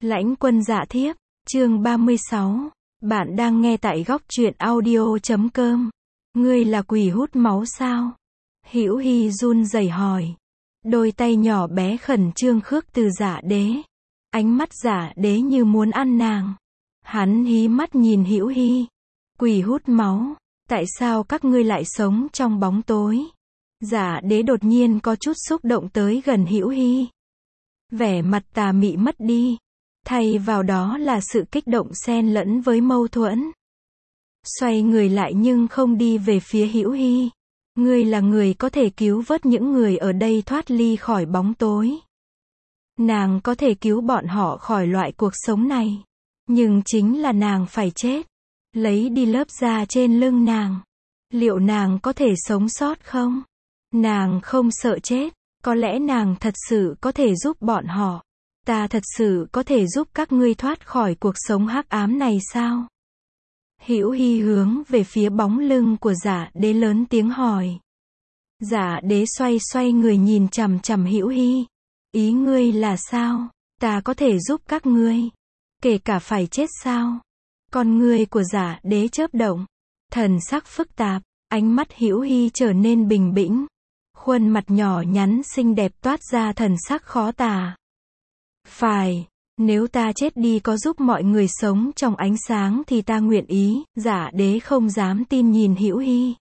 Lãnh Quân Dạ Thiếp, chương 36. Bạn đang nghe tại góc truyện audio.com. Ngươi là quỷ hút máu sao? Hữu Hi run rẩy hỏi. Đôi tay nhỏ bé khẩn trương khước từ Dạ Đế. Ánh mắt Dạ Đế như muốn ăn nàng. Hắn hí mắt nhìn Hữu Hi. Quỷ hút máu, tại sao các ngươi lại sống trong bóng tối? Dạ Đế đột nhiên có chút xúc động tới gần Hữu Hi. Vẻ mặt tà mị mất đi. Thay vào đó là sự kích động xen lẫn với mâu thuẫn. Xoay người lại nhưng không đi về phía Hữu Hi. Ngươi là người có thể cứu vớt những người ở đây thoát ly khỏi bóng tối. Nàng có thể cứu bọn họ khỏi loại cuộc sống này. Nhưng chính là nàng phải chết. Lấy đi lớp da trên lưng nàng. Liệu nàng có thể sống sót không? Nàng không sợ chết. Có lẽ nàng thật sự có thể giúp bọn họ. Ta thật sự có thể giúp các ngươi thoát khỏi cuộc sống hắc ám này sao? Hữu Hi hướng về phía bóng lưng của Dạ Đế lớn tiếng hỏi. Dạ Đế xoay người nhìn chằm chằm Hữu Hi. Ý ngươi là sao? Ta có thể giúp các ngươi, kể cả phải chết sao? Con ngươi của Dạ Đế chớp động, thần sắc phức tạp, ánh mắt Hữu Hi trở nên bình tĩnh. Khuôn mặt nhỏ nhắn xinh đẹp toát ra thần sắc khó tả. Phải, nếu ta chết đi có giúp mọi người sống trong ánh sáng thì ta nguyện ý. Dạ Đế không dám tin nhìn Hữu Hi.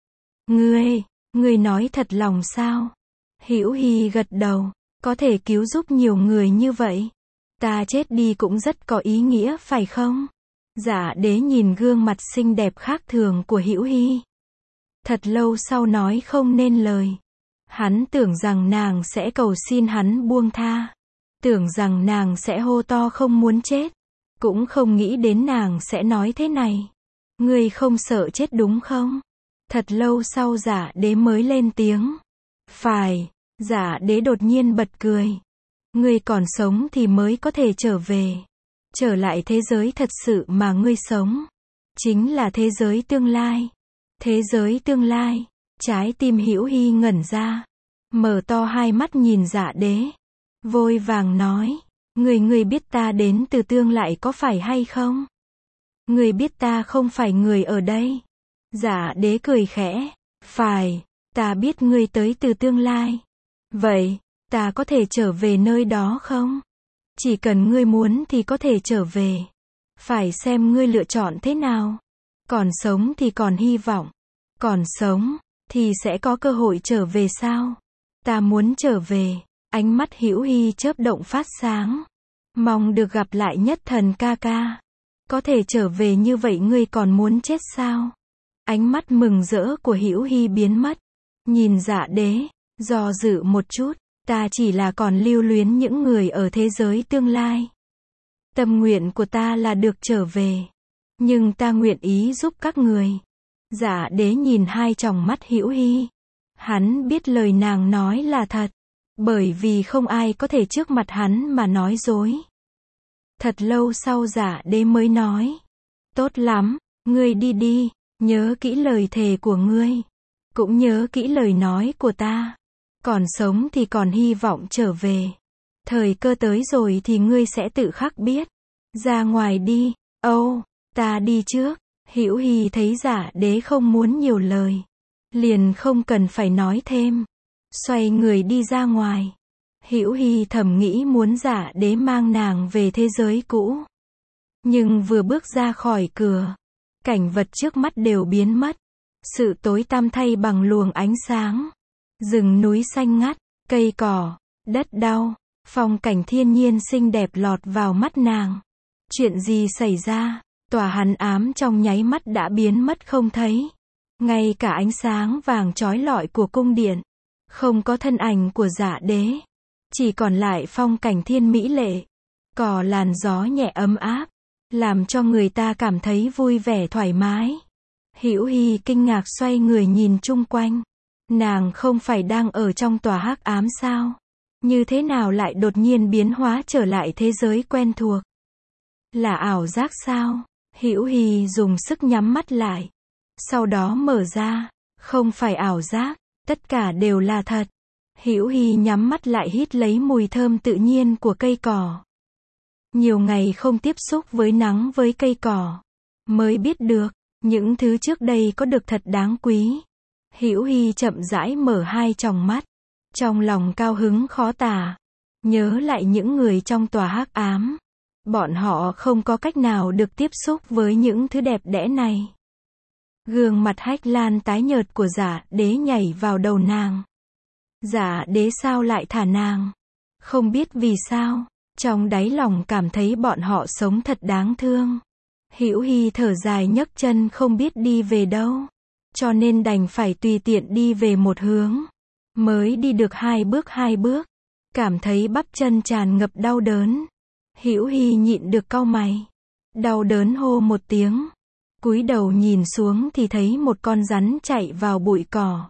Ngươi nói thật lòng sao? Hữu Hi gật đầu, có thể cứu giúp nhiều người như vậy. Ta chết đi cũng rất có ý nghĩa phải không? Dạ Đế nhìn gương mặt xinh đẹp khác thường của Hữu Hi. Thật lâu sau nói không nên lời. Hắn tưởng rằng nàng sẽ cầu xin hắn buông tha. Tưởng rằng nàng sẽ hô to không muốn chết. Cũng không nghĩ đến nàng sẽ nói thế này. Ngươi không sợ chết đúng không? Thật lâu sau Dạ Đế mới lên tiếng. Phải. Dạ Đế đột nhiên bật cười. Ngươi còn sống thì mới có thể trở về. Trở lại thế giới thật sự mà ngươi sống. Chính là thế giới tương lai. Thế giới tương lai. Trái tim Hữu Hi ngẩn ra. Mở to hai mắt nhìn Dạ Đế. Vội vàng nói. Ngươi biết ta đến từ tương lai có phải hay không? Ngươi biết ta không phải người ở đây. Dạ Đế cười khẽ. Phải, ta biết ngươi tới từ tương lai. Vậy, ta có thể trở về nơi đó không? Chỉ cần ngươi muốn thì có thể trở về. Phải xem ngươi lựa chọn thế nào. Còn sống thì còn hy vọng. Còn sống, thì sẽ có cơ hội trở về sao? Ta muốn trở về. Ánh mắt Hữu Hi chớp động phát sáng. Mong được gặp lại Nhất Thần ca ca. Có thể trở về như vậy ngươi còn muốn chết sao? Ánh mắt mừng rỡ của Hữu Hi biến mất. Nhìn Dạ Đế, do dự một chút. Ta chỉ là còn lưu luyến những người ở thế giới tương lai. Tâm nguyện của ta là được trở về. Nhưng ta nguyện ý giúp các người. Dạ Đế nhìn hai tròng mắt Hữu Hi. Hắn biết lời nàng nói là thật. Bởi vì không ai có thể trước mặt hắn mà nói dối. Thật lâu sau Dạ Đế mới nói. Tốt lắm, ngươi đi đi, nhớ kỹ lời thề của ngươi. Cũng nhớ kỹ lời nói của ta. Còn sống thì còn hy vọng trở về. Thời cơ tới rồi thì ngươi sẽ tự khắc biết. Ra ngoài đi. Ta đi trước. Hữu Hi thấy Dạ Đế không muốn nhiều lời. Liền không cần phải nói thêm. Xoay người đi ra ngoài. Hữu Hi thầm nghĩ muốn Dạ Đế mang nàng về thế giới cũ. Nhưng vừa bước ra khỏi cửa, cảnh vật trước mắt đều biến mất. Sự tối tăm thay bằng luồng ánh sáng. Rừng núi xanh ngắt, cây cỏ, đất đau, phong cảnh thiên nhiên xinh đẹp lọt vào mắt nàng. Chuyện gì xảy ra? Tòa hằn ám trong nháy mắt đã biến mất không thấy. Ngay cả ánh sáng vàng chói lọi của cung điện. Không có thân ảnh của Dạ Đế. Chỉ còn lại phong cảnh thiên mỹ lệ. Cỏ làn gió nhẹ ấm áp. Làm cho người ta cảm thấy vui vẻ thoải mái. Hữu Hi kinh ngạc xoay người nhìn chung quanh. Nàng không phải đang ở trong tòa hắc ám sao? Như thế nào lại đột nhiên biến hóa trở lại thế giới quen thuộc? Là ảo giác sao? Hữu Hi dùng sức nhắm mắt lại. Sau đó mở ra. Không phải ảo giác, tất cả đều là thật. Hữu Hi nhắm mắt lại hít lấy mùi thơm tự nhiên của cây cỏ. Nhiều ngày không tiếp xúc với nắng với cây cỏ, mới biết được, những thứ trước đây có được thật đáng quý. Hữu Hi chậm rãi mở hai tròng mắt, trong lòng cao hứng khó tả, nhớ lại những người trong tòa hắc ám. Bọn họ không có cách nào được tiếp xúc với những thứ đẹp đẽ này. Gương mặt Hách Lan tái nhợt của Giả Đế nhảy vào đầu nàng. Giả Đế sao lại thả nàng? Không biết vì sao, trong đáy lòng cảm thấy bọn họ sống thật đáng thương. Hữu Hi thở dài nhấc chân không biết đi về đâu, cho nên đành phải tùy tiện đi về một hướng. Mới đi được hai bước, cảm thấy bắp chân tràn ngập đau đớn. Hữu Hi nhịn được cau mày, đau đớn hô một tiếng, cúi đầu nhìn xuống thì thấy một con rắn chạy vào bụi cỏ.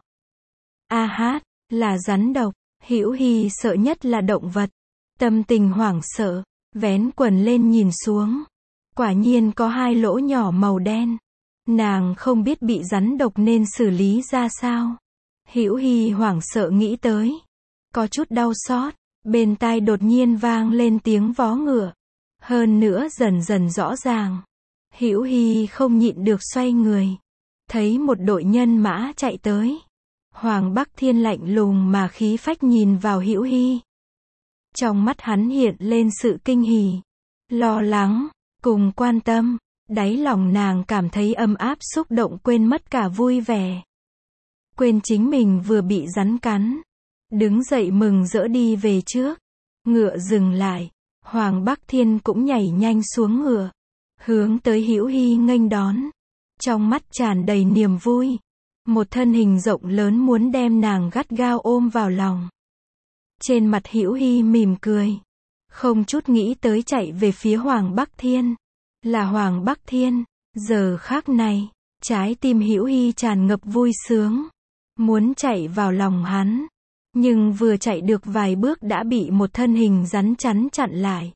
A hát, là rắn độc. Hữu Hi sợ nhất là động vật, tâm tình hoảng sợ, vén quần lên nhìn xuống. Quả nhiên có hai lỗ nhỏ màu đen. Nàng không biết bị rắn độc nên xử lý ra sao. Hữu Hi hoảng sợ nghĩ tới, có chút đau xót, bên tai đột nhiên vang lên tiếng vó ngựa. Hơn nữa dần dần rõ ràng. Hữu Hi không nhịn được xoay người, thấy một đội nhân mã chạy tới. Hoàng Bắc Thiên lạnh lùng mà khí phách nhìn vào Hữu Hi. Trong mắt hắn hiện lên sự kinh hỉ, lo lắng, cùng quan tâm. Đáy lòng nàng cảm thấy ấm áp xúc động quên mất cả vui vẻ. Quên chính mình vừa bị rắn cắn. Đứng dậy mừng rỡ đi về trước. Ngựa dừng lại. Hoàng Bắc Thiên cũng nhảy nhanh xuống ngựa, hướng tới Hữu Hi nghênh đón. Trong mắt tràn đầy niềm vui. Một thân hình rộng lớn muốn đem nàng gắt gao ôm vào lòng. Trên mặt Hữu Hi mỉm cười, không chút nghĩ tới chạy về phía Hoàng Bắc Thiên. Là Hoàng Bắc Thiên. Giờ khắc này, trái tim Hữu Hi tràn ngập vui sướng, muốn chạy vào lòng hắn. Nhưng vừa chạy được vài bước đã bị một thân hình rắn chắn chặn lại.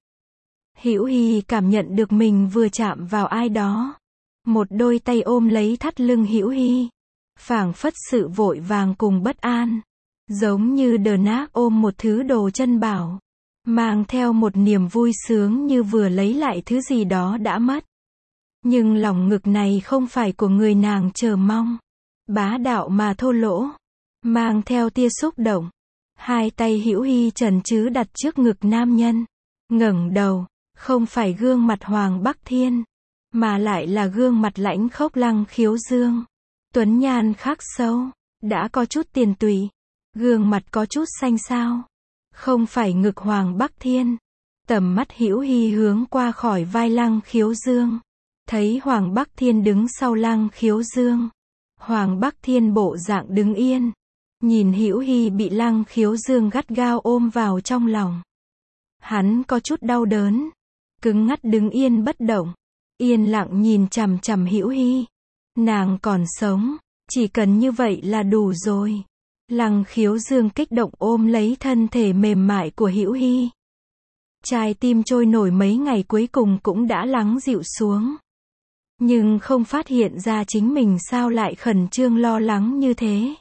Hữu Hi cảm nhận được mình vừa chạm vào ai đó. Một đôi tay ôm lấy thắt lưng Hữu Hi, phảng phất sự vội vàng cùng bất an, giống như đờ nác ôm một thứ đồ chân bảo, mang theo một niềm vui sướng như vừa lấy lại thứ gì đó đã mất. Nhưng lòng ngực này không phải của người nàng chờ mong, bá đạo mà thô lỗ, mang theo tia xúc động. Hai tay Hữu Hi chần chừ đặt trước ngực nam nhân, ngẩng đầu, không phải gương mặt Hoàng Bắc Thiên, mà lại là gương mặt lãnh khốc Lăng Khiếu Dương. Tuấn nhan khắc sâu, đã có chút tiền tụy, gương mặt có chút xanh xao. Không phải ngực Hoàng Bắc Thiên. Tầm mắt Hữu Hi hướng qua khỏi vai Lăng Khiếu Dương, thấy Hoàng Bắc Thiên đứng sau Lăng Khiếu Dương. Hoàng Bắc Thiên bộ dạng đứng yên, nhìn Hữu Hi bị Lăng Khiếu Dương gắt gao ôm vào trong lòng. Hắn có chút đau đớn, cứng ngắc đứng yên bất động, yên lặng nhìn chằm chằm Hữu Hi. Nàng còn sống, chỉ cần như vậy là đủ rồi. Lăng Khiếu Dương kích động ôm lấy thân thể mềm mại của Hữu Hi. Trái tim trôi nổi mấy ngày cuối cùng cũng đã lắng dịu xuống. Nhưng không phát hiện ra chính mình sao lại khẩn trương lo lắng như thế.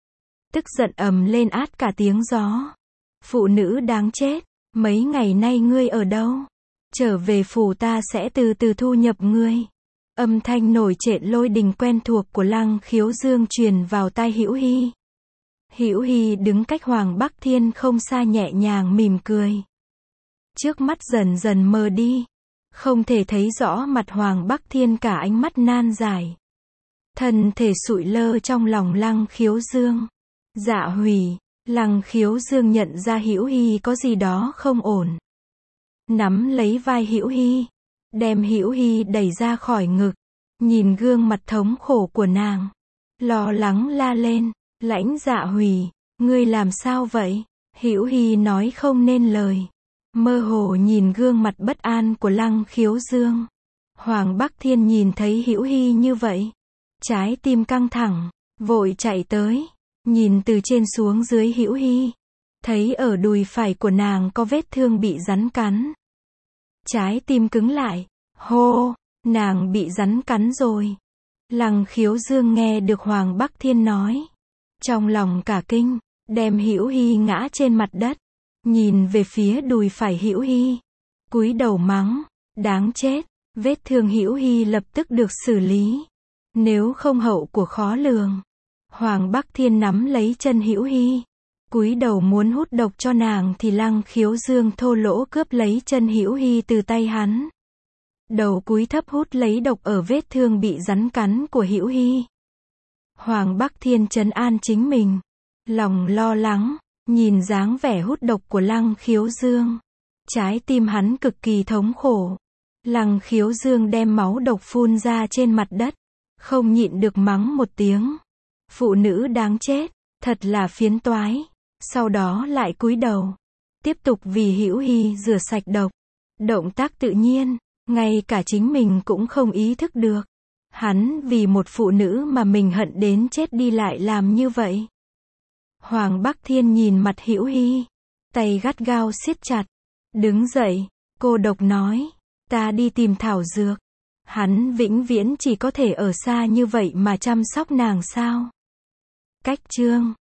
Tức giận ầm lên át cả tiếng gió. Phụ nữ đáng chết, mấy ngày nay ngươi ở đâu? Trở về phủ ta sẽ từ từ thu nhập ngươi. Âm thanh nổi trội lôi đình quen thuộc của Lăng Khiếu Dương truyền vào tai Hữu Hi. Hữu Hi đứng cách Hoàng Bắc Thiên không xa nhẹ nhàng mỉm cười. Trước mắt dần dần mờ đi, không thể thấy rõ mặt Hoàng Bắc Thiên cả ánh mắt nan giải. Thân thể sụi lơ trong lòng Lăng Khiếu Dương. Dạ hủy, Lăng Khiếu Dương nhận ra Hữu Hi có gì đó không ổn. Nắm lấy vai Hữu Hi, đem Hữu Hi đẩy ra khỏi ngực, nhìn gương mặt thống khổ của nàng, lo lắng la lên, Lãnh Dạ hủy, ngươi làm sao vậy? Hữu Hi nói không nên lời, mơ hồ nhìn gương mặt bất an của Lăng Khiếu Dương. Hoàng Bắc Thiên nhìn thấy Hữu Hi như vậy, trái tim căng thẳng, vội chạy tới, nhìn từ trên xuống dưới Hữu Hi, thấy ở đùi phải của nàng có vết thương bị rắn cắn. Trái tim cứng lại, hô, nàng bị rắn cắn rồi. Lăng Khiếu Dương nghe được Hoàng Bắc Thiên nói, trong lòng cả kinh, đem Hữu Hi ngã trên mặt đất, nhìn về phía đùi phải Hữu Hi, cúi đầu mắng, đáng chết, vết thương Hữu Hi lập tức được xử lý. Nếu không hậu của khó lường. Hoàng Bắc Thiên nắm lấy chân Hữu Hi, cúi đầu muốn hút độc cho nàng thì Lăng Khiếu Dương thô lỗ cướp lấy chân Hữu Hi từ tay hắn. Đầu cúi thấp hút lấy độc ở vết thương bị rắn cắn của Hữu Hi. Hoàng Bắc Thiên trấn an chính mình, lòng lo lắng, nhìn dáng vẻ hút độc của Lăng Khiếu Dương. Trái tim hắn cực kỳ thống khổ. Lăng Khiếu Dương đem máu độc phun ra trên mặt đất, không nhịn được mắng một tiếng. Phụ nữ đáng chết, thật là phiến toái. Sau đó lại cúi đầu, tiếp tục vì Hữu Hi rửa sạch độc. Động tác tự nhiên, ngay cả chính mình cũng không ý thức được. Hắn vì một phụ nữ mà mình hận đến chết đi lại làm như vậy. Hoàng Bắc Thiên nhìn mặt Hữu Hi, tay gắt gao siết chặt. Đứng dậy, cô độc nói, ta đi tìm thảo dược. Hắn vĩnh viễn chỉ có thể ở xa như vậy mà chăm sóc nàng sao? Cách chương